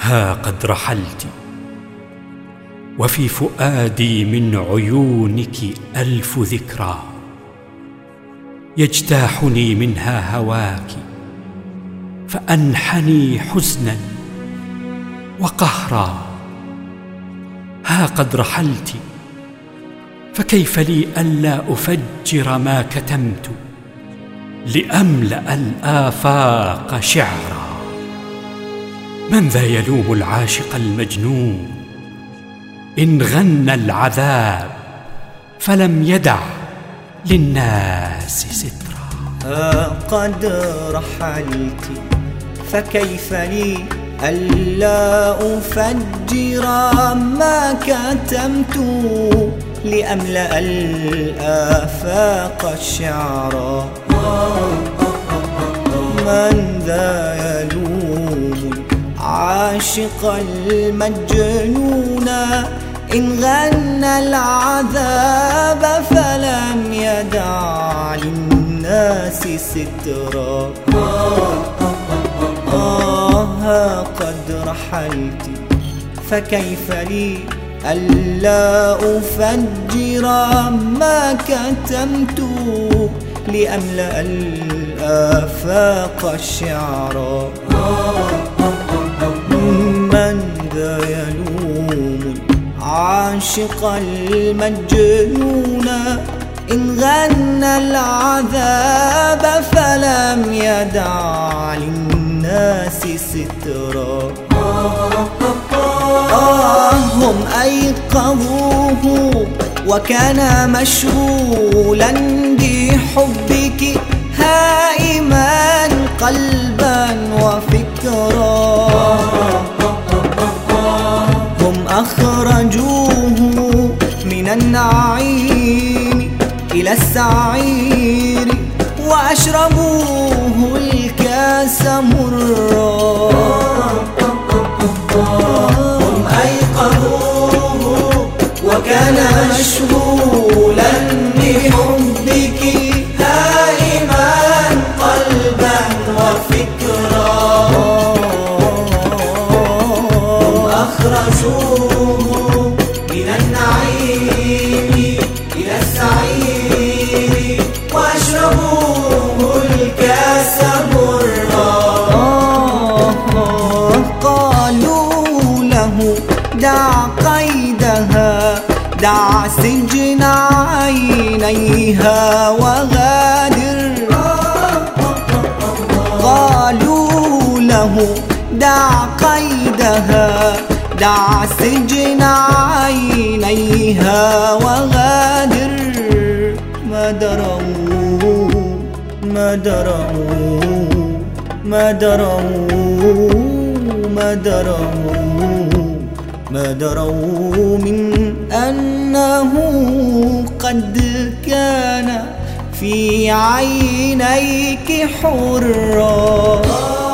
ها قد رحلت، وفي فؤادي من عيونك ألف ذكرى، يجتاحني منها هواك فأنحني حزنا وقهرا. ها قد رحلت، فكيف لي ألا أفجر ما كتمت لأملأ الآفاق شعرا. من ذا يلوم العاشق المجنون إن غنى العذاب فلم يدع للناس سترا. ها قد رحلت، فكيف لي ألا أفجر ما كتمت لأملأ الآفاق شعرا. من ذا يلوم العاشق المجنون إن غنى العذاب فلم يدع للناس سترا. ها قد رحلت، فكيف لي ألا أفجر ما كتمت لأملأ الآفاق شعرا. من ذا يلوم العاشق المجنون إن غنى العذاب فلم يدع للناس سترا. هم أيقظوه وكان مشغولا بحبك هائما قلبا وفكرا. هم أخرجوه من النعيم إلى السعير وأشربوه الكاس مرا. هم أيقظوه وكان مشغولا بحبك هائما قلبا وفكرا. هم أخرجوه من النعيم إلى السعير وأشربوه الكاس مرا. قالوا له دع قيدها، دع سجن عينيها وغادر. قالوا له دع قيدها، دع سجن عينيها وغادر. ما دروا ما دروا ما دروا ما دروا ما دروا من أنه قد كان في عينيك حرا.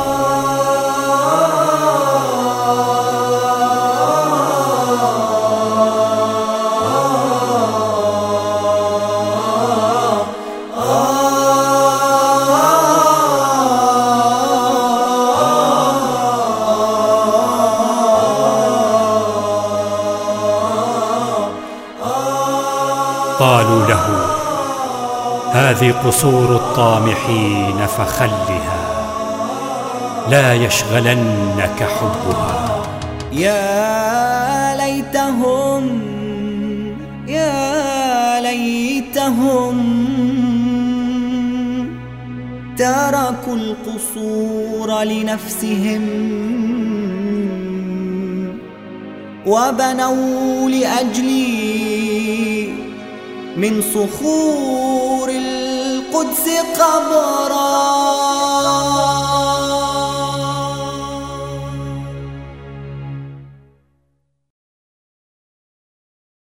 قالوا له هذه قصور الطامحين فخلها، لا يشغلنك حبها. يا ليتهم يا ليتهم تركوا القصور لنفسهم وبنوا لأجلي من صخور القدس قبرا.